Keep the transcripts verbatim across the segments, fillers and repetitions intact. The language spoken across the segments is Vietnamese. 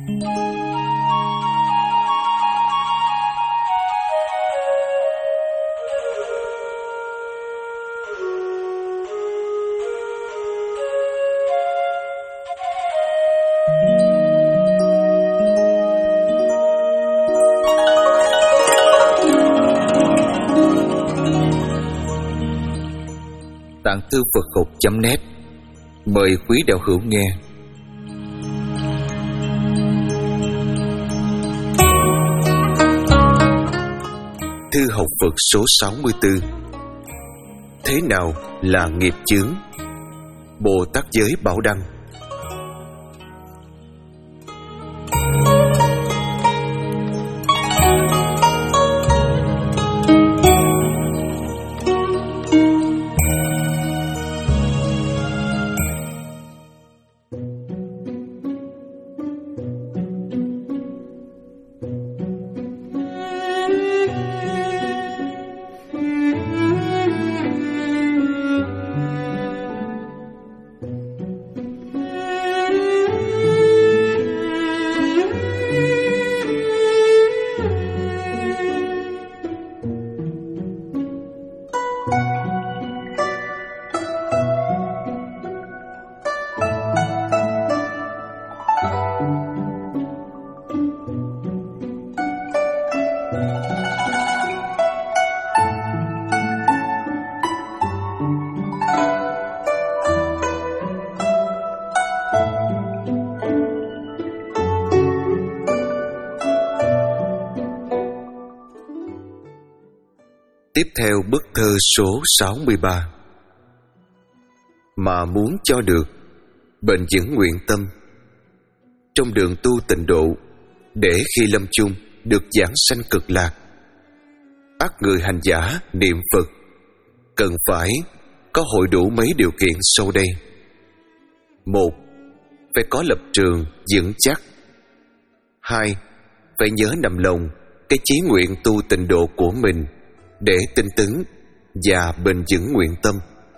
Tạng thư Phật học chấm net mời quý đạo hữu nghe. Thư học Phật số sáu mươi tư. Thế nào là nghiệp chướng? Bồ Tát Giới Bảo Đăng. Tiếp theo bức thơ số sáu mươi ba. Mà muốn cho được bền vững nguyện tâm trong đường tu tịnh độ, để khi lâm chung được giảng sanh cực lạc, ắt người hành giả niệm Phật cần phải có hội đủ mấy điều kiện sau đây. Một, phải có lập trường vững chắc. Hai, phải nhớ nằm lòng cái chí nguyện tu tịnh độ của mình để tinh tấn và bền vững nguyện tâm.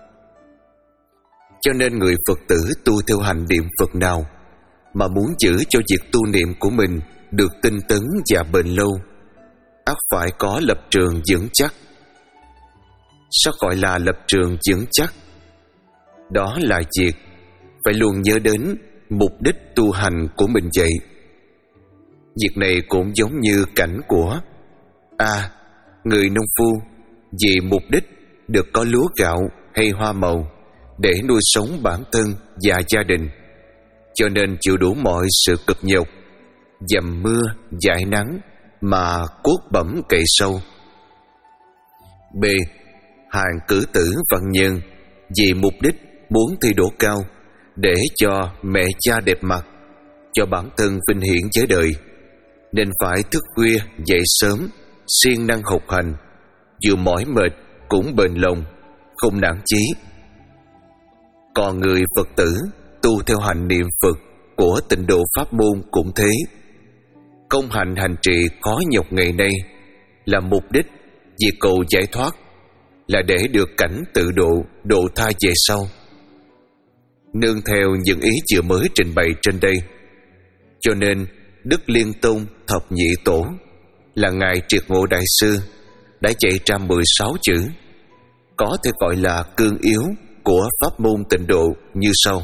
Cho nên người Phật tử tu theo hành niệm Phật nào mà muốn giữ cho việc tu niệm của mình được tinh tấn và bền lâu, ắt phải có lập trường vững chắc. Sao gọi là lập trường vững chắc? Đó là việc phải luôn nhớ đến mục đích tu hành của mình vậy. Việc này cũng giống như cảnh của A. Người nông phu vì mục đích được có lúa gạo hay hoa màu để nuôi sống bản thân và gia đình, cho nên chịu đủ mọi sự cực nhọc, dầm mưa dãi nắng mà cuốc bẩm cày sâu. B. Hàng cử tử văn nhân vì mục đích muốn thi đỗ cao để cho mẹ cha đẹp mặt, cho bản thân vinh hiển với đời, nên phải thức khuya dậy sớm, siêng năng học hành, dù mỏi mệt cũng bền lòng, không nản chí. Còn người Phật tử tu theo hành niệm Phật của tịnh độ pháp môn cũng thế. Công hành hành trì khó nhọc ngày nay là mục đích vì cầu giải thoát, là để được cảnh tự độ, độ tha về sau. Nương theo những ý vừa mới trình bày trên đây, cho nên Đức Liên Tôn Thập Nhị Tổ là Ngài Triệt Ngộ Đại Sư đã chạy ra mười sáu chữ, có thể gọi là cương yếu của pháp môn tịnh độ như sau.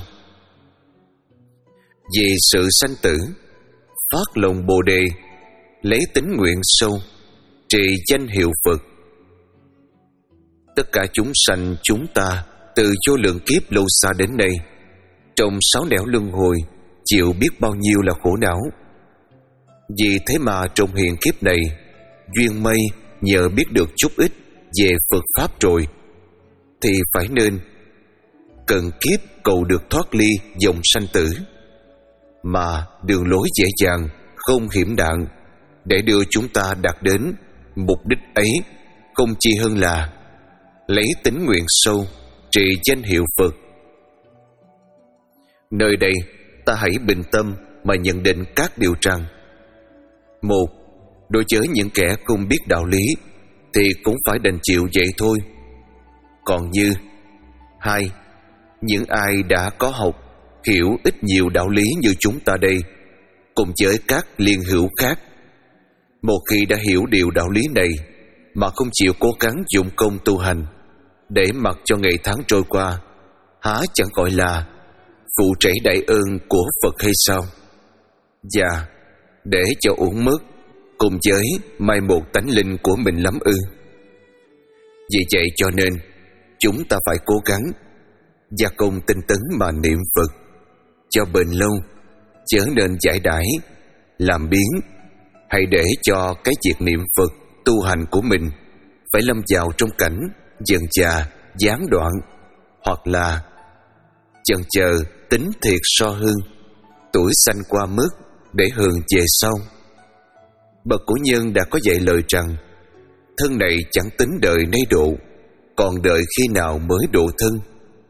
Vì sự sanh tử, phát lòng Bồ Đề, lấy tính nguyện sâu, trì danh hiệu Phật. Tất cả chúng sanh chúng ta từ vô lượng kiếp lâu xa đến nay, trong sáu nẻo luân hồi chịu biết bao nhiêu là khổ não. Vì thế mà trong hiện kiếp này, duyên mây nhờ biết được chút ít về Phật Pháp rồi, thì phải nên cần kiếp cầu được thoát ly dòng sanh tử, mà đường lối dễ dàng, không hiểm đạn, để đưa chúng ta đạt đến mục đích ấy không chi hơn là lấy tính nguyện sâu, trì danh hiệu Phật. Nơi đây ta hãy bình tâm mà nhận định các điều rằng: một, đối với những kẻ không biết đạo lý thì cũng phải đành chịu vậy thôi. Còn như hai, những ai đã có học, hiểu ít nhiều đạo lý như chúng ta đây, cùng với các liên hữu khác. Một khi đã hiểu điều đạo lý này mà không chịu cố gắng dụng công tu hành để mặc cho ngày tháng trôi qua, há chẳng gọi là phụ trách đại ơn của Phật hay sao? Và để cho uổng mất cùng với mai một tánh linh của mình lắm ư? Vì vậy cho nên chúng ta phải cố gắng gia công tinh tấn mà niệm Phật cho bền lâu, chớ nên giải đãi làm biến, hay để cho cái việc niệm Phật tu hành của mình phải lâm vào trong cảnh dần già gián đoạn, hoặc là chần chờ tính thiệt so hương, tuổi sanh qua mức để hưởng về sau. Bậc cổ nhân đã có dạy lời rằng thân này chẳng tính đời nay độ, còn đợi khi nào mới độ thân.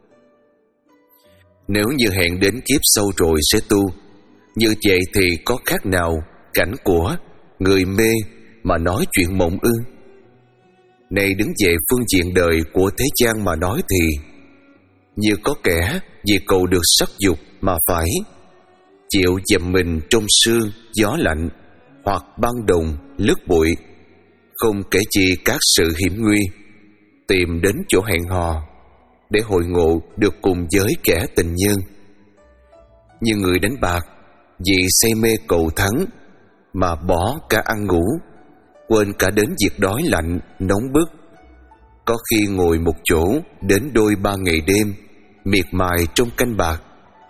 Nếu như hẹn đến kiếp sau rồi sẽ tu, như vậy thì có khác nào cảnh của người mê mà nói chuyện mộng ư? Này đứng về phương diện đời của thế gian mà nói thì như có kẻ vì cầu được sắc dục mà phải chịu dầm mình trong sương gió lạnh hoặc băng đồng lướt bụi, không kể chi các sự hiểm nguy, tìm đến chỗ hẹn hò để hội ngộ được cùng với kẻ tình nhân. Như người đánh bạc vì say mê cầu thắng mà bỏ cả ăn ngủ, quên cả đến việc đói lạnh nóng bức, có khi ngồi một chỗ đến đôi ba ngày đêm miệt mài trong canh bạc.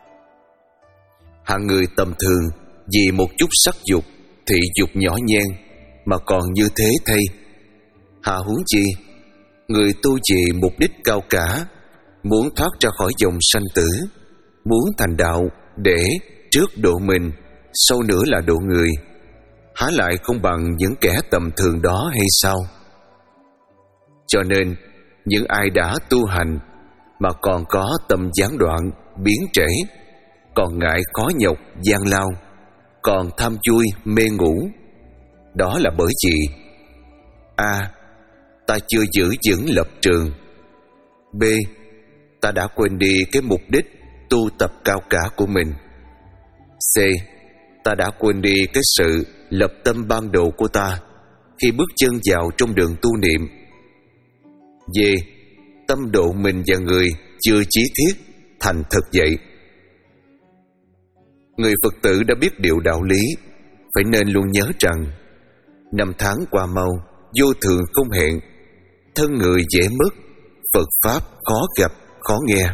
Hạng người tầm thường vì một chút sắc dục, thị dục nhỏ nhen mà còn như thế thay, hạ huống chi người tu vì mục đích cao cả, muốn thoát ra khỏi dòng sanh tử, muốn thành đạo để trước độ mình, sau nữa là độ người, há lại không bằng những kẻ tầm thường đó hay sao? Cho nên những ai đã tu hành mà còn có tâm gián đoạn, biến trễ, còn ngại khó nhọc gian lao, còn tham vui mê ngủ, đó là bởi vì A. Ta chưa giữ vững lập trường. B. Ta đã quên đi cái mục đích tu tập cao cả của mình. C. Ta đã quên đi cái sự lập tâm ban đầu của ta khi bước chân vào trong đường tu niệm. D. Tâm độ mình và người chưa chí thiết thành thực vậy. Người Phật tử đã biết điều đạo lý, phải nên luôn nhớ rằng năm tháng qua mau, vô thường không hẹn, thân người dễ mất, Phật Pháp khó gặp, khó nghe.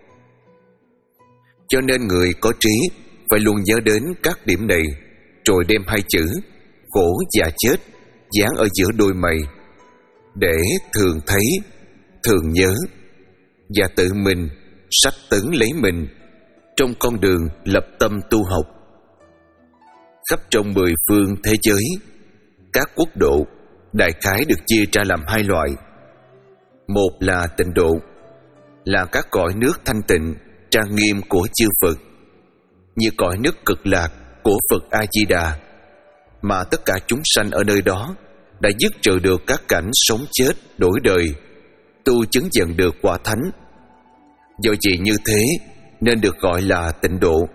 Cho nên người có trí phải luôn nhớ đến các điểm này, rồi đem hai chữ khổ và chết dán ở giữa đôi mày, để thường thấy, thường nhớ, và tự mình sách tấn lấy mình trong con đường lập tâm tu học. Khắp trong mười phương thế giới, các quốc độ đại khái được chia ra làm hai loại. Một là tịnh độ, là các cõi nước thanh tịnh trang nghiêm của chư Phật, như cõi nước cực lạc của Phật A Di Đà, mà tất cả chúng sanh ở nơi đó đã dứt trừ được các cảnh sống chết đổi đời, tu chứng nhận được quả thánh. Do gì như thế nên được gọi là tịnh độ.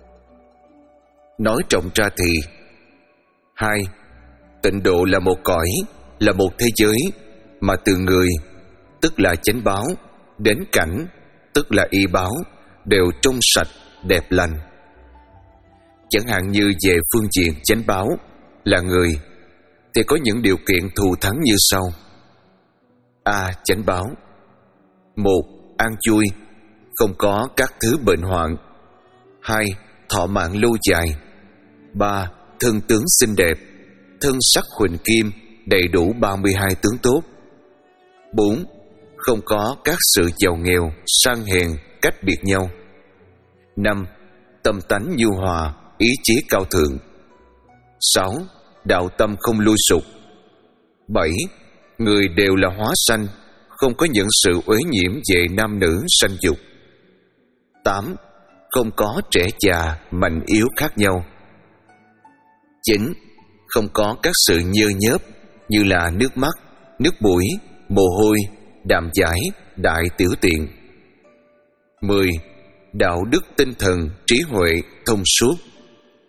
Nói rộng ra thì hai, tịnh độ là một cõi, là một thế giới mà từ người, tức là chánh báo, đến cảnh, tức là y báo, đều trong sạch, đẹp lành. Chẳng hạn như về phương diện chánh báo là người, thì có những điều kiện thù thắng như sau. A. Chánh báo. Một. An vui, không có các thứ bệnh hoạn. Hai. Thọ mạng lâu dài. Ba. Thân tướng xinh đẹp, thân sắc huỳnh kim, đầy đủ ba mươi hai tướng tốt. Bốn. Không có các sự giàu nghèo, sang hèn, cách biệt nhau. Năm. Tâm tánh nhu hòa, ý chí cao thượng. Sáu. Đạo tâm không lui sụp. Bảy. Người đều là hóa sanh, không có những sự uế nhiễm về nam nữ sanh dục. Tám. Không có trẻ già, mạnh yếu khác nhau. Chín. Không có các sự nhơ nhớp như là nước mắt, nước mũi, mồ hôi, đạm giải, đại tiểu tiện. Mười. Đạo đức tinh thần, trí huệ, thông suốt.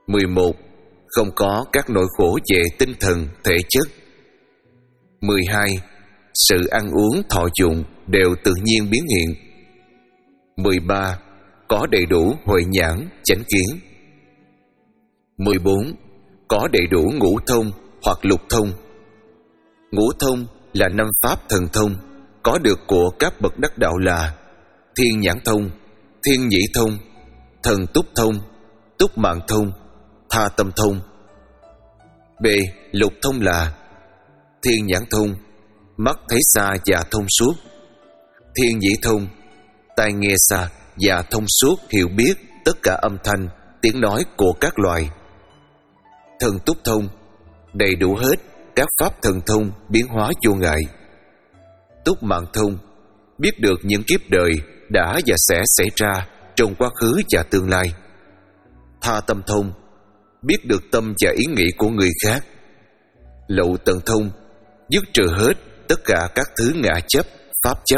mười một. Không có các nỗi khổ về tinh thần, thể chất. mười hai. Sự ăn uống thọ dụng đều tự nhiên biến hiện. mười ba. Có đầy đủ huệ nhãn, chánh kiến. mười bốn. Có đầy đủ ngũ thông hoặc lục thông. Ngũ thông là năm pháp thần thông có được của các bậc đắc đạo là thiên nhãn thông, thiên nhĩ thông, thần túc thông, túc mạng thông, tha tâm thông. B. Lục thông là thiên nhãn thông, mắt thấy xa và thông suốt. Thiên nhĩ thông, tai nghe xa và thông suốt hiểu biết tất cả âm thanh, tiếng nói của các loài. Thần túc thông, đầy đủ hết các pháp thần thông biến hóa vô ngại. Túc mạng thông, biết được những kiếp đời đã và sẽ xảy ra trong quá khứ và tương lai. Tha tâm thông, biết được tâm và ý nghĩ của người khác. Lậu tận thông, dứt trừ hết tất cả các thứ ngã chấp, pháp chấp.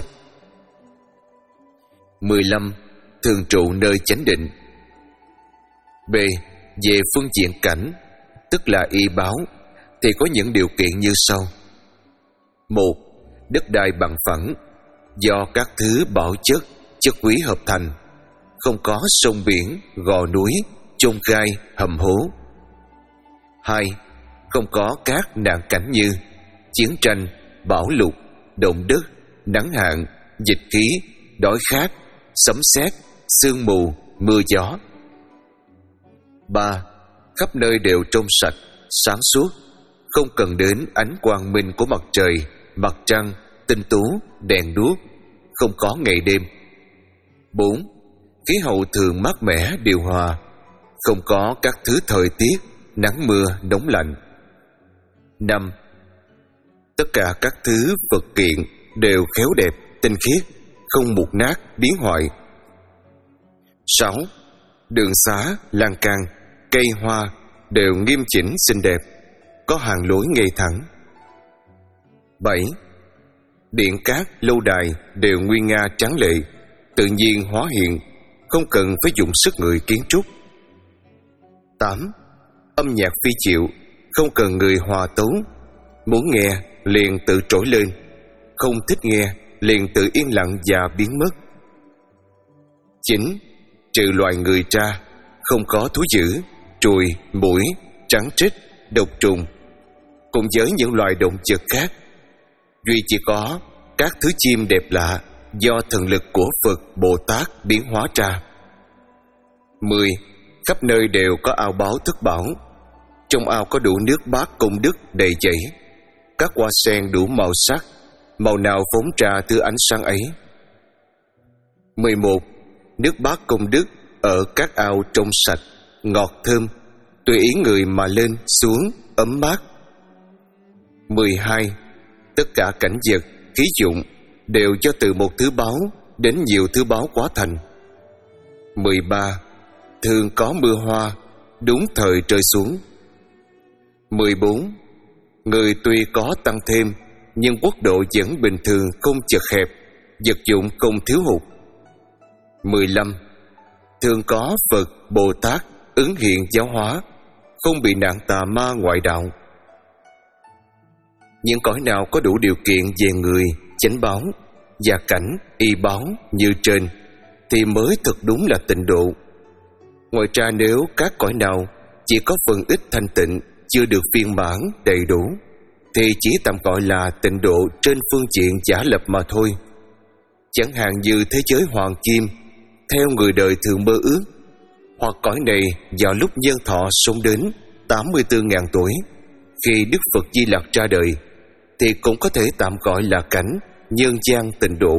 mười lăm. Thường trụ nơi chánh định. B. Về phương diện cảnh, tức là y báo, thì có những điều kiện như sau. Một. Đất đai bằng phẳng, do các thứ bảo chất, chất quý hợp thành, không có sông biển, gò núi, chông gai, hầm hố. Hai. Không có các nạn cảnh như chiến tranh, bão lụt, động đất, nắng hạn, dịch khí, đói khát, sấm sét, sương mù, mưa gió. Ba. Khắp nơi đều trong sạch, sáng suốt, không cần đến ánh quang minh của mặt trời, mặt trăng, tinh tú, đèn đuốc, không có ngày đêm. Bốn. Khí hậu thường mát mẻ, điều hòa, không có các thứ thời tiết, nắng mưa, nóng lạnh. Năm. Tất cả các thứ vật kiện đều khéo đẹp, tinh khiết, không mục nát, biến hoại. Sáu. Đường xá, lan can, cây hoa đều nghiêm chỉnh xinh đẹp, có hàng lối ngay thẳng. Bảy. Điện cát, lâu đài đều nguy nga tráng lệ, tự nhiên hóa hiện, không cần phải dùng sức người kiến trúc. Tám. Âm nhạc phi chịu, không cần người hòa tấu, muốn nghe liền tự trỗi lên, không thích nghe liền tự yên lặng và biến mất. Chín. Trừ loài người ra, không có thú dữ, ruồi, muỗi, trắng trích, độc trùng, cùng với những loài động vật khác. Duy chỉ có các thứ chim đẹp lạ do thần lực của Phật Bồ Tát biến hóa ra. Mười. Khắp nơi đều có ao báo thức bảo, trong ao có đủ nước bát công đức đầy dẫy, các hoa sen đủ màu sắc, màu nào phóng ra thứ ánh sáng ấy. Mười một. Nước bát công đức ở các ao trong sạch, ngọt thơm, tùy ý người mà lên xuống, ấm mát. Mười hai. Tất cả cảnh vật, khí dụng đều do từ một thứ báu đến nhiều thứ báu quá thành. Mười ba. Thường có mưa hoa, đúng thời rơi xuống. Mười bốn. Người tuy có tăng thêm, nhưng quốc độ vẫn bình thường, không chật hẹp, vật dụng không thiếu hụt. Mười lăm. Thường có Phật, Bồ Tát ứng hiện giáo hóa, không bị nạn tà ma ngoại đạo. Những cõi nào có đủ điều kiện về người, chánh báo và cảnh, y báo như trên, thì mới thực đúng là tịnh độ. Ngoài ra nếu các cõi nào chỉ có phần ít thanh tịnh, chưa được viên mãn đầy đủ, thì chỉ tạm gọi là tịnh độ trên phương diện giả lập mà thôi. Chẳng hạn như thế giới hoàng kim, theo người đời thường mơ ước, hoặc cõi này vào lúc nhân thọ sống đến tám mươi tư nghìn tuổi, khi Đức Phật Di Lặc ra đời, thì cũng có thể tạm gọi là cảnh nhân gian tịnh độ.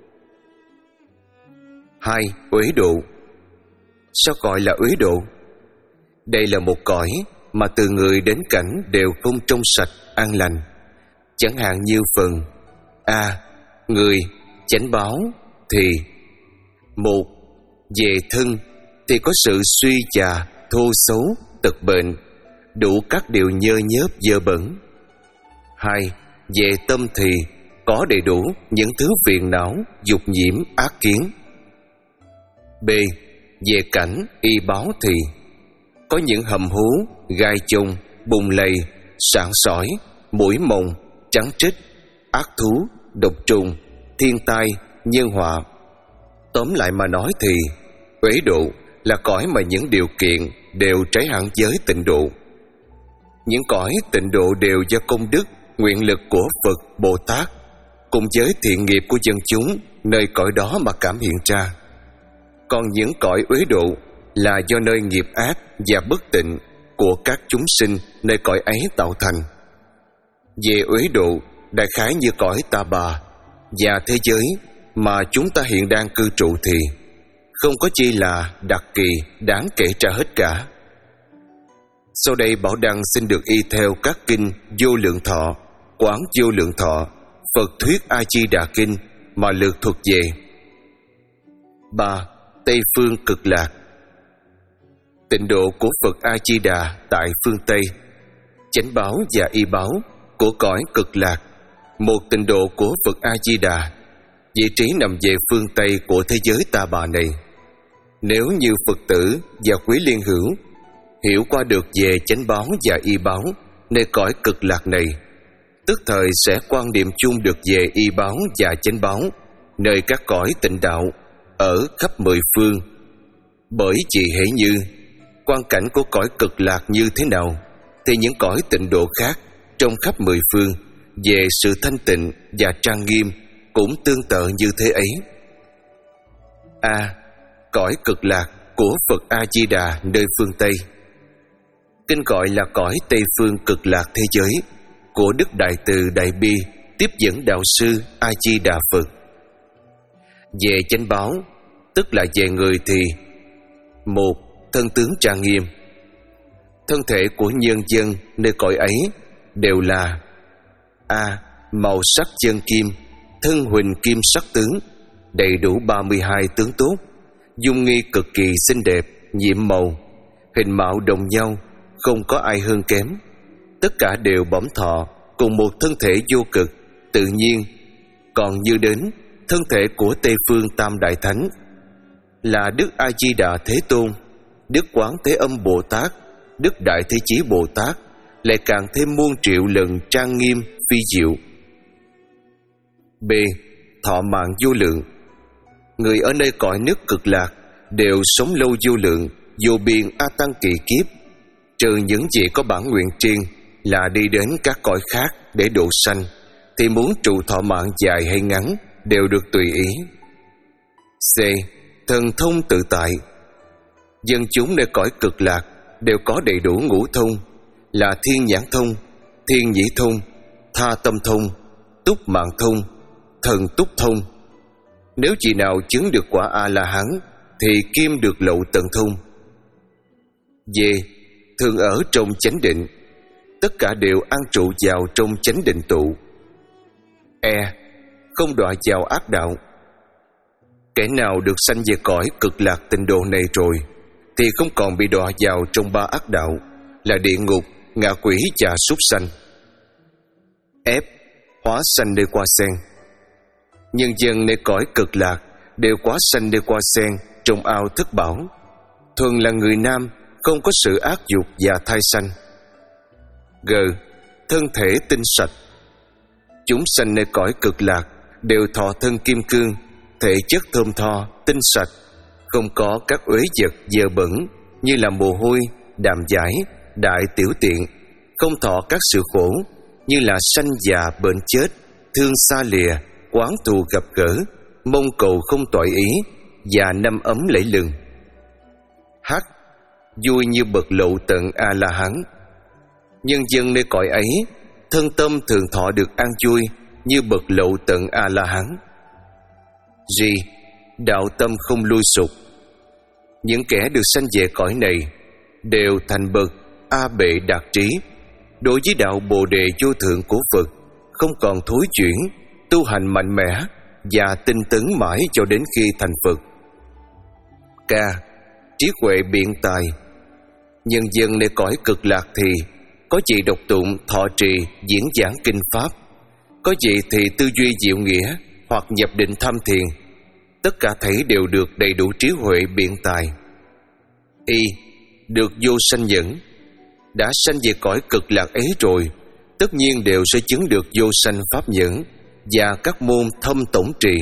Hai. Uế độ. Sao gọi là uế độ? Đây là một cõi mà từ người đến cảnh đều không trong sạch, an lành. Chẳng hạn như phần A. Người, chánh báo thì một. Về thân thì có sự suy già, thô xấu, tật bệnh, đủ các điều nhơ nhớp dơ bẩn. Hai. Về tâm thì có đầy đủ những thứ phiền não, dục nhiễm, ác kiến. B. Về cảnh, y báo thì Có những hầm hố, gai chông, bùn lầy, sạn sỏi, muỗi mồng, trắng trích, ác thú, độc trùng, thiên tai, nhân họa. Tóm lại mà nói thì uế độ là cõi mà những điều kiện đều trái hẳn với tịnh độ. Những cõi tịnh độ đều do công đức, nguyện lực của Phật, Bồ Tát cùng với thiện nghiệp của dân chúng nơi cõi đó mà cảm hiện ra. Còn những cõi uế độ là do nơi nghiệp ác và bất tịnh của các chúng sinh nơi cõi ấy tạo thành. Về uế độ, đại khái như cõi Ta Bà và thế giới mà chúng ta hiện đang cư trụ thì không có chi là đặc kỳ đáng kể ra hết cả. Sau đây Bảo Đăng xin được y theo các kinh Vô Lượng Thọ, Quán Vô Lượng Thọ, Phật Thuyết A Di Đà Kinh mà lược thuật về. Ba. Tây phương cực lạc. Tịnh độ của Phật A Di Đà tại phương Tây, chánh báo và y báo của cõi cực lạc. Một tịnh độ của Phật A Di Đà, vị trí nằm về phương Tây của thế giới Ta Bà này. Nếu như Phật tử và quý liên hữu hiểu qua được về chánh báo và y báo nơi cõi cực lạc này, tức thời sẽ quan niệm chung được về y báo và chánh báo nơi các cõi tịnh đạo ở khắp mười phương. Bởi chỉ hễ như quan cảnh của cõi cực lạc như thế nào, thì những cõi tịnh độ khác trong khắp mười phương về sự thanh tịnh và trang nghiêm cũng tương tự như thế ấy. A. Cõi cực lạc của Phật A Di Đà nơi phương Tây, kinh gọi là cõi Tây phương cực lạc thế giới của Đức Đại Từ Đại Bi tiếp dẫn đạo sư A Di Đà Phật. Về chánh báo, tức là về người thì: một. Thân tướng trang nghiêm. Thân thể của nhân dân nơi cõi ấy đều là: A. Màu sắc chân kim, thân huỳnh kim sắc tướng, đầy đủ ba mươi hai tướng tốt, dung nghi cực kỳ xinh đẹp, nhiệm màu, hình mạo đồng nhau, không có ai hơn kém. Tất cả đều bẩm thọ cùng một thân thể vô cực, tự nhiên. Còn như đến thân thể của Tây phương Tam Đại Thánh là Đức A Di Đà Thế Tôn, Đức Quán Thế Âm Bồ Tát, Đức Đại Thế Chí Bồ Tát, lại càng thêm muôn triệu lần trang nghiêm phi diệu. B. Thọ mạng vô lượng. Người ở nơi cõi nước cực lạc đều sống lâu vô lượng, vô biên a tăng kỳ kiếp, trừ những gì có bản nguyện riêng là đi đến các cõi khác để độ sanh, thì muốn trụ thọ mạng dài hay ngắn đều được tùy ý. C. Thần thông tự tại. Dân chúng nơi cõi cực lạc đều có đầy đủ ngũ thông, là thiên nhãn thông, thiên nhĩ thông, tha tâm thông, túc mạng thông, thần túc thông. Nếu chị nào chứng được quả A-la-hán thì kim được lậu tận thông. D. Thường ở trong chánh định. Tất cả đều an trụ vào trong chánh định tụ. E. Không đọa vào ác đạo. Kẻ nào được sanh về cõi cực lạc tịnh độ này rồi thì không còn bị đọa vào trong ba ác đạo là địa ngục, ngạ quỷ và súc sanh. F. Hóa sanh nơi hoa sen. Nhân dân nơi cõi cực lạc đều hóa sanh nơi hoa sen trong ao thất bảo, thường là người nam, không có sự ác dục và thai sanh. G. Thân thể tinh sạch. Chúng sanh nơi cõi cực lạc đều thọ thân kim cương, thể chất thơm tho, tinh sạch, không có các uế vật dơ bẩn như là mồ hôi, đàm giải, đại tiểu tiện, không thọ các sự khổ như là sanh già bệnh chết, thương xa lìa, oán thù gặp gỡ, mong cầu không tội ý và năm ấm lẫy lừng. H. Vui như bậc lộ tận A-la-hán. Nhân dân nơi cõi ấy thân tâm thường thọ được an vui như bậc lộ tận A-la-hán. G. Đạo tâm không lui sụp. Những kẻ được sanh về cõi này đều thành bậc A bệ đạt trí, đối với đạo Bồ đề vô thượng của Phật không còn thối chuyển, tu hành mạnh mẽ và tinh tấn mãi cho đến khi thành Phật. K. Trí huệ biện tài. Nhân dân nơi cõi cực lạc thì có gì đọc tụng, thọ trì, diễn giảng kinh pháp, có gì thì tư duy diệu nghĩa hoặc nhập định tham thiền. Tất cả thảy đều được đầy đủ trí huệ biện tài. Y. được vô sanh nhẫn. Đã sanh về cõi cực lạc ấy rồi, tất nhiên đều sẽ chứng được vô sanh pháp nhẫn và các môn thâm tổng trì.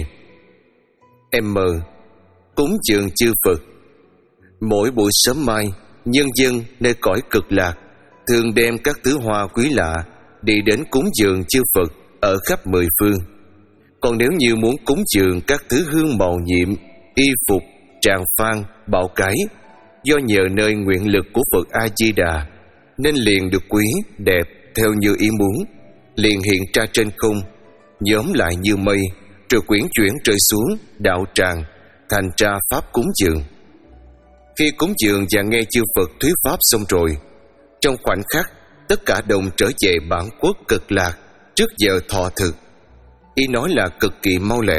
M. Cúng dường chư Phật. Mỗi buổi sớm mai, nhân dân nơi cõi cực lạc thường đem các thứ hoa quý lạ đi đến cúng dường chư Phật ở khắp mười phương. Còn nếu như muốn cúng dường các thứ hương màu nhiệm, y phục, tràng phan, bảo cái, do nhờ nơi nguyện lực của Phật A Di Đà nên liền được quý đẹp theo như ý muốn, liền hiện ra trên không, nhóm lại như mây, rồi quyển chuyển rơi xuống đạo tràng, thành ra pháp cúng dường. Khi cúng dường và nghe chư Phật thuyết pháp xong rồi, trong khoảnh khắc tất cả đồng trở về bản quốc cực lạc trước giờ thọ thực. Ý nói là cực kỳ mau lẹ.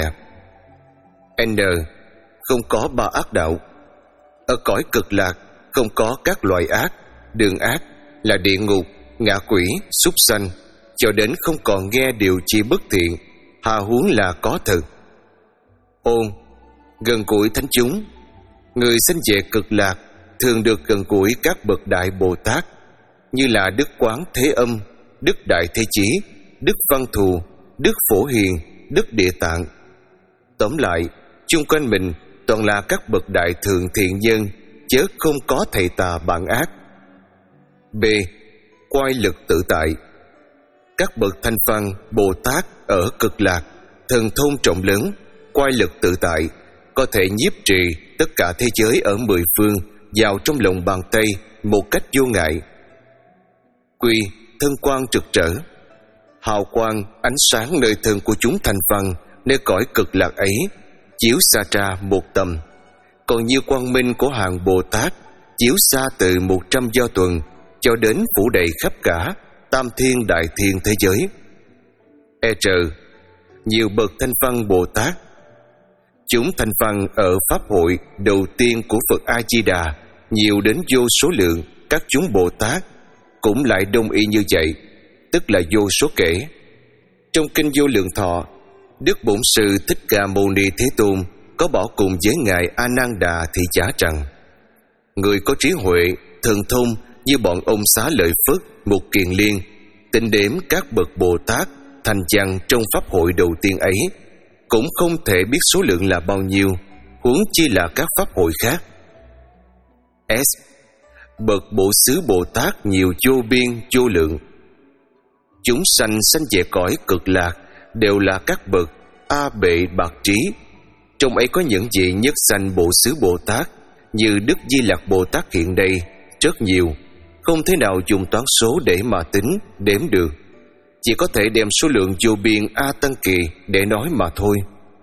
N. Không có ba ác đạo. Ở cõi cực lạc không có các loại ác, đường ác là địa ngục, ngạ quỷ, súc sanh, cho đến không còn nghe điều chi bất thiện, hà huống là có thật. Ôn. Gần gũi thánh chúng. Người sanh về cực lạc thường được gần gũi các bậc đại Bồ Tát như là Đức Quán Thế Âm, Đức Đại Thế Chí, Đức Văn Thù, Đức Phổ Hiền, Đức Địa Tạng. Tóm lại, chung quanh mình toàn là các bậc đại thượng thiện nhân, chớ không có thầy tà bản ác. B. Quay lực tự tại. Các bậc thanh văn Bồ Tát ở cực lạc thần thông trọng lớn, quay lực tự tại, có thể nhiếp trì tất cả thế giới ở mười phương vào trong lòng bàn tay một cách vô ngại. Quy. Thân quang trực trở. Hào quang, ánh sáng nơi thân của chúng thanh văn nơi cõi cực lạc ấy chiếu xa ra một tầm, còn như quang minh của hàng Bồ Tát chiếu xa từ một trăm do tuần cho đến phủ đầy khắp cả tam thiên đại thiên thế giới. E R. Nhiều bậc thanh văn Bồ Tát. Chúng thanh văn ở pháp hội đầu tiên của Phật A Di Đà nhiều đến vô số lượng, các chúng Bồ Tát cũng lại đông y như vậy, tức là vô số kể. Trong kinh Vô Lượng Thọ, Đức Bổn Sư Thích Ca Mâu Ni Thế Tôn có bảo cùng với ngài A Nan Đà thị giả rằng: người có trí huệ, thần thông như bọn ông Xá Lợi Phất, Mục Kiền Liên, tính đếm các bậc Bồ Tát thành văn trong pháp hội đầu tiên ấy, cũng không thể biết số lượng là bao nhiêu, huống chi là các pháp hội khác. S. Bậc Bổ Xứ Bồ Tát nhiều vô biên vô lượng. Chúng sanh sanh về cõi cực lạc đều là các bậc A Bệ Bạc Trí. Trong ấy có những vị nhất sanh Bổ Xứ Bồ Tát như Đức Di Lặc Bồ Tát hiện đây rất nhiều, không thể nào dùng toán số để mà tính, đếm được. Chỉ có thể đem số lượng vô biên A Tăng Kỳ để nói mà thôi.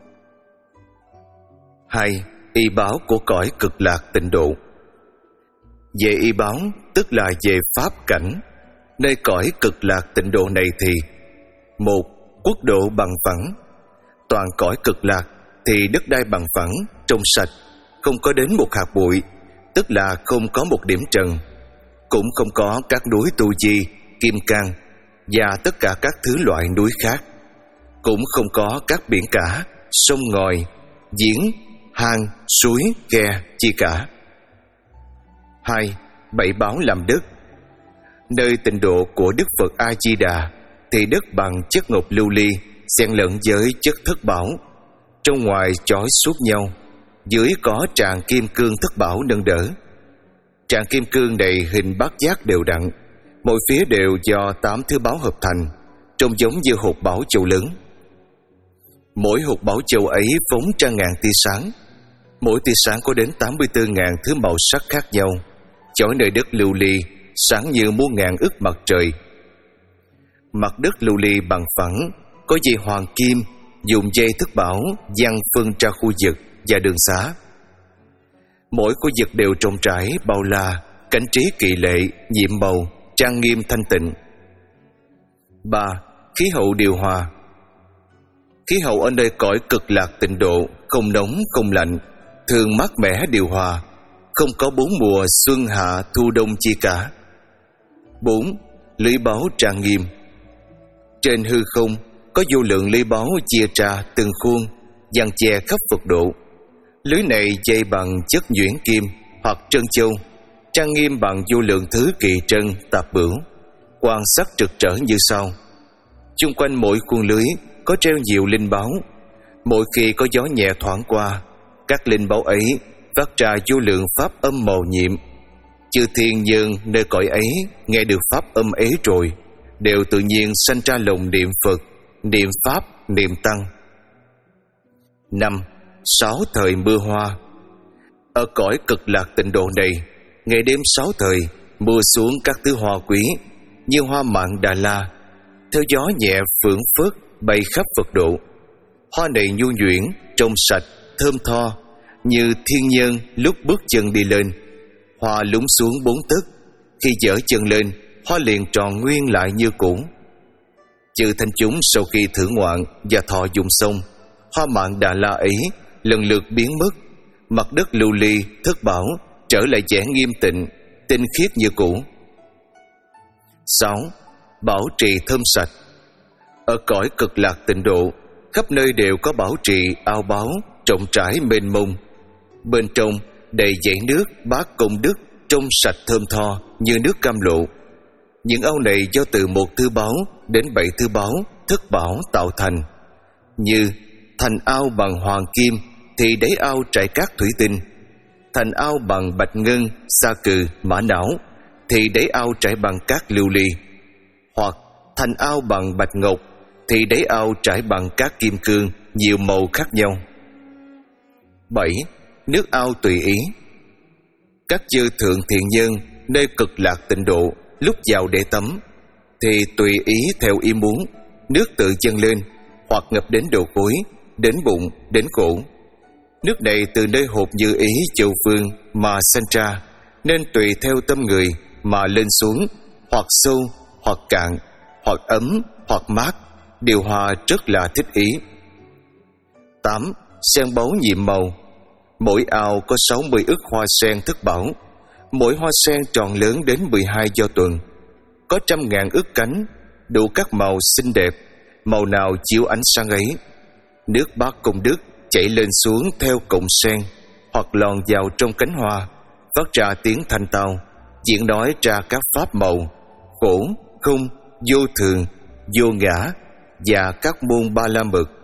Hai. Y báo của cõi cực lạc tịnh độ. Về y báo tức là về pháp cảnh. Nơi cõi cực lạc tịnh độ này thì: một. Quốc độ bằng phẳng. Toàn cõi cực lạc thì đất đai bằng phẳng, trong sạch, không có đến một hạt bụi, tức là không có một điểm trần, cũng không có các núi Tu Di, Kim Cang và tất cả các thứ loại núi khác, cũng không có các biển cả, sông ngòi, giếng, hang, suối, khe chi cả. Hai. Bảy báo làm đất. Nơi tịnh độ của Đức Phật A Di Đà thì đất bằng chất ngọc lưu ly xen lẫn với chất thất bảo, trong ngoài chói suốt nhau, dưới có tràng kim cương thất bảo nâng đỡ. Tràng kim cương này hình bát giác đều đặn, mỗi phía đều do tám thứ báu hợp thành, trông giống như hột bảo châu lớn. Mỗi hột bảo châu ấy phóng ra ngàn tia sáng, mỗi tia sáng có đến tám mươi tư ngàn thứ màu sắc khác nhau, chói nơi đất lưu ly sáng như muôn ngàn ức mặt trời. Mặt đất lưu ly bằng phẳng, có dây hoàng kim dùng dây thất bảo giăng phân ra khu vực và đường xá. Mỗi khu vực đều trồng trải bao la, cảnh trí kỳ lệ, nhiệm màu, trang nghiêm thanh tịnh. Ba. Khí hậu điều hòa. Khí hậu ở nơi cõi cực lạc tịnh độ không nóng không lạnh, thường mát mẻ điều hòa, không có bốn mùa xuân hạ thu đông chi cả. Bốn. Lưới báo trang nghiêm. Trên hư không có vô lượng lưới báo chia ra từng khuôn, giăng che khắp Phật độ. Lưới này dây bằng chất nhuyễn kim hoặc trân châu, trang nghiêm bằng vô lượng thứ kỳ trân tạp bửu, quan sắc trực trở như sau. Chung quanh mỗi khuôn lưới có treo nhiều linh báu. Mỗi khi có gió nhẹ thoảng qua, các linh báu ấy phát ra vô lượng pháp âm màu nhiệm. Chư thiên nhân nơi cõi ấy nghe được pháp âm ấy rồi, đều tự nhiên sanh ra lòng niệm Phật, niệm Pháp, niệm Tăng. Năm. Sáu thời mưa hoa. Ở cõi cực lạc tịnh độ này, ngày đêm sáu thời mưa xuống các thứ hoa quý như hoa mạn Đà La, theo gió nhẹ phượng phớt bay khắp Phật độ. Hoa này nhu nhuyễn, trong sạch, thơm tho, như thiên nhân lúc bước chân đi lên. Hoa lún xuống bốn tấc, khi dở chân lên, hoa liền tròn nguyên lại như cũ. Chư thanh chúng sau khi thưởng ngoạn và thọ dụng xong, hoa mạn Đà La ấy lần lượt biến mất, mặt đất lưu ly thất bảo trở lại vẻ nghiêm tịnh, tinh khiết như cũ. Sáu. Bảo trì thơm sạch. Ở cõi cực lạc tịnh độ, khắp nơi đều có bảo trì ao báu rộng rãi mênh mông. Bên trong đầy dãy nước bát công đức, trong sạch thơm tho như nước cam lộ. Những ao này do từ một thứ báu đến bảy thứ báu thất bảo tạo thành. Như thành ao bằng hoàng kim thì đáy ao trải cát thủy tinh, thành ao bằng bạch ngân sa cừ mã não thì đáy ao trải bằng cát lưu ly, hoặc thành ao bằng bạch ngọc thì đáy ao trải bằng cát kim cương nhiều màu khác nhau. Bảy. Nước ao tùy ý. Các chư thượng thiện nhân nơi cực lạc tịnh độ lúc vào để tắm thì tùy ý theo ý muốn, nước tự dâng lên, hoặc ngập đến đầu gối, đến bụng, đến cổ. Nước này từ nơi hộp như ý châu phương mà sanh ra, nên tùy theo tâm người mà lên xuống, hoặc sâu, hoặc cạn, hoặc ấm, hoặc mát, điều hòa rất là thích ý. Tám. Sen báu nhiệm màu. Mỗi ao có sáu mươi ức hoa sen thất bảo, mỗi hoa sen tròn lớn đến mười hai do tuần, có trăm ngàn ức cánh, đủ các màu xinh đẹp, màu nào chiếu ánh sáng ấy. Nước bát công đức chảy lên xuống theo cọng sen, hoặc lòn vào trong cánh hoa, phát ra tiếng thanh tao, diễn nói ra các pháp màu khổ, không, vô thường, vô ngã và các môn ba la mật.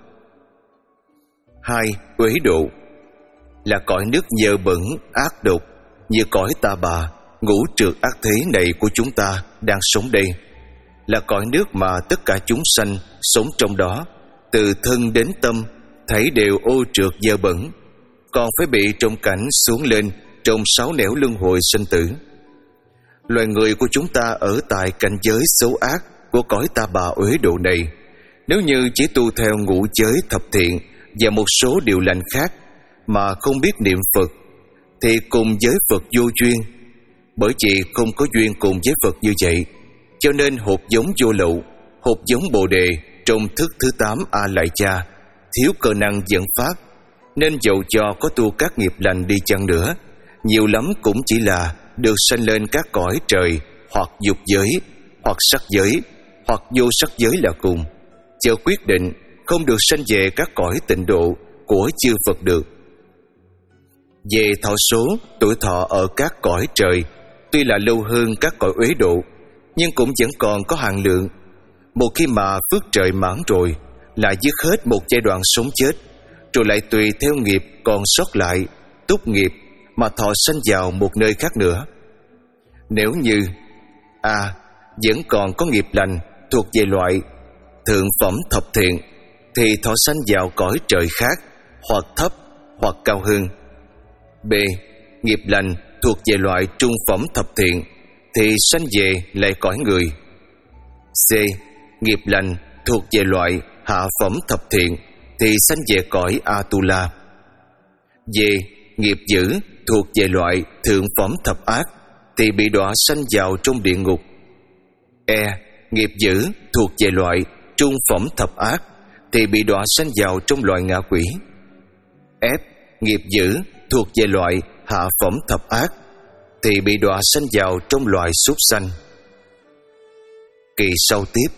Hai. Uế độ. Là cõi nước nhơ bẩn, ác độc, như cõi ta bà, ngũ trược ác thế này của chúng ta đang sống đây. Là cõi nước mà tất cả chúng sanh sống trong đó, từ thân đến tâm, thấy đều ô trược dơ bẩn, còn phải bị trong cảnh xuống lên trong sáu nẻo luân hồi sinh tử. Loài người của chúng ta ở tại cảnh giới xấu ác của cõi ta bà uế độ này, nếu như chỉ tu theo ngũ giới thập thiện và một số điều lành khác mà không biết niệm Phật, thì cùng với Phật vô duyên. Bởi vì không có duyên cùng với Phật như vậy, cho nên hột giống vô lậu, hột giống bồ đề trong thức thứ tám A Lại Cha thiếu cơ năng dẫn phát, nên dầu cho có tu các nghiệp lành đi chăng nữa, nhiều lắm cũng chỉ là được sanh lên các cõi trời, hoặc dục giới, hoặc sắc giới, hoặc vô sắc giới là cùng, chờ quyết định không được sanh về các cõi tịnh độ của chư Phật được. Về thọ số, tuổi thọ ở các cõi trời tuy là lâu hơn các cõi uế độ, nhưng cũng vẫn còn có hạn lượng. Một khi mà phước trời mãn rồi, là dứt hết một giai đoạn sống chết, rồi lại tùy theo nghiệp còn sót lại, túc nghiệp mà thọ sanh vào một nơi khác nữa. Nếu như A. Vẫn còn có nghiệp lành thuộc về loại thượng phẩm thập thiện, thì thọ sanh vào cõi trời khác, hoặc thấp hoặc cao hơn. B. Nghiệp lành thuộc về loại trung phẩm thập thiện, thì sanh về lại cõi người. C. Nghiệp lành thuộc về loại hạ phẩm thập thiện, thì sanh về cõi Atula. D. Nghiệp dữ thuộc về loại thượng phẩm thập ác, thì bị đọa sanh vào trong địa ngục. E. Nghiệp dữ thuộc về loại trung phẩm thập ác, thì bị đọa sanh vào trong loại ngạ quỷ. F. Nghiệp dữ thuộc về loại hạ phẩm thập ác, thì bị đọa sanh vào trong loài súc sanh. Kỳ sau tiếp.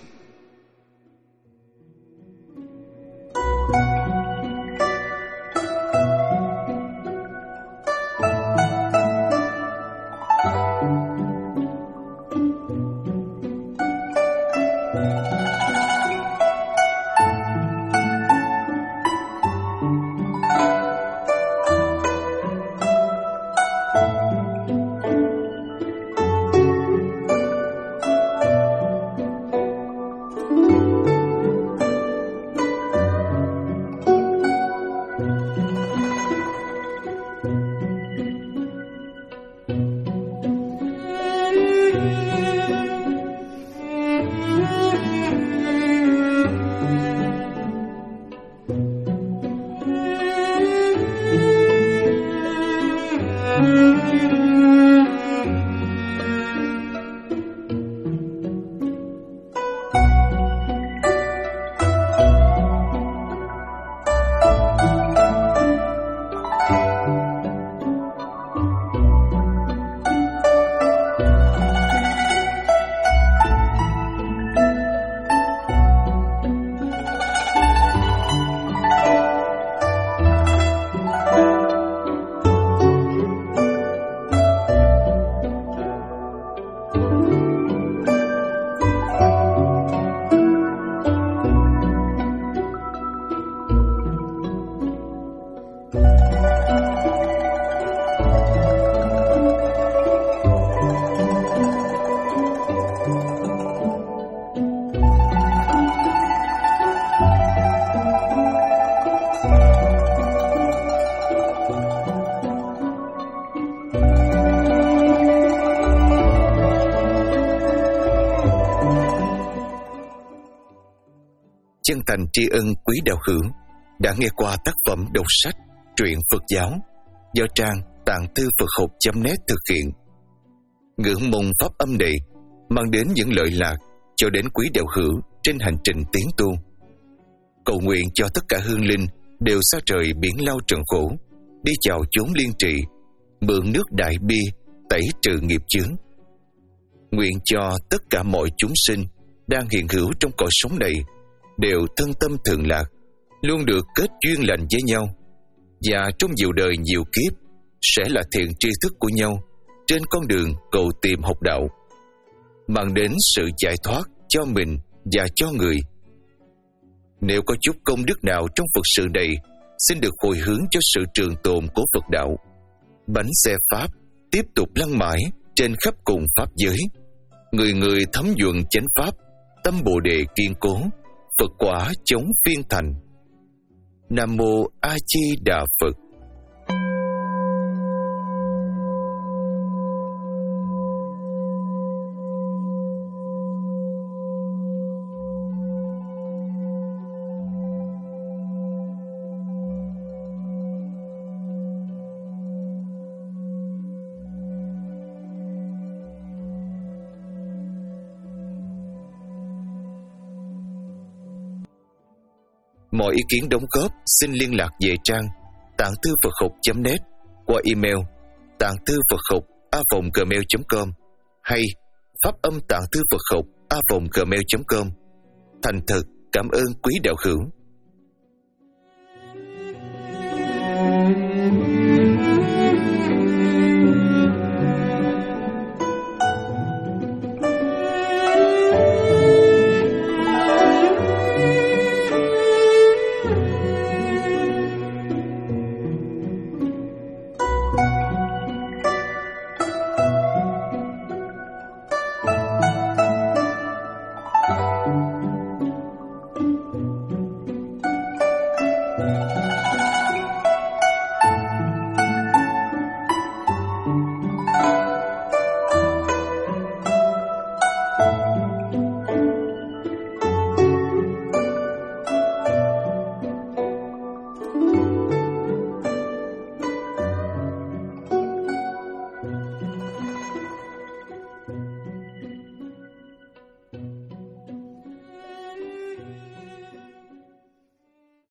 chân thành tri ân quý đạo hữu đã nghe qua tác phẩm đọc sách truyện Phật giáo do trang tạng thư Phật học chấm net thực hiện. Ngưỡng mong pháp âm này mang đến những lợi lạc cho đến quý đạo hữu trên hành trình tiến tu. Cầu nguyện cho tất cả hương linh đều xa trời biển lao trần khổ, đi chào chốn liên trị, mượn nước đại bi tẩy trừ nghiệp chướng. Nguyện cho tất cả mọi chúng sinh đang hiện hữu trong cõi sống này đều thân tâm thường lạc, luôn được kết duyên lành với nhau, và trong nhiều đời nhiều kiếp sẽ là thiện tri thức của nhau trên con đường cầu tìm học đạo, mang đến sự giải thoát cho mình và cho người. Nếu có chút công đức nào trong Phật sự này, xin được hồi hướng cho sự trường tồn của Phật đạo. Bánh xe Pháp tiếp tục lăn mãi trên khắp cùng Pháp giới. Người người thấm nhuận chánh Pháp, tâm Bồ Đề kiên cố, Phật quả chống phiên thành. Nam Mô A Di Đà Phật. Mọi ý kiến đóng góp xin liên lạc về trang tạng thư Phật học chấm net qua email tạng thư Phật học a vòng gmail chấm com hay pháp âm tạng thư Phật học a vòng gmail chấm com. Thành thật cảm ơn quý đạo hữu.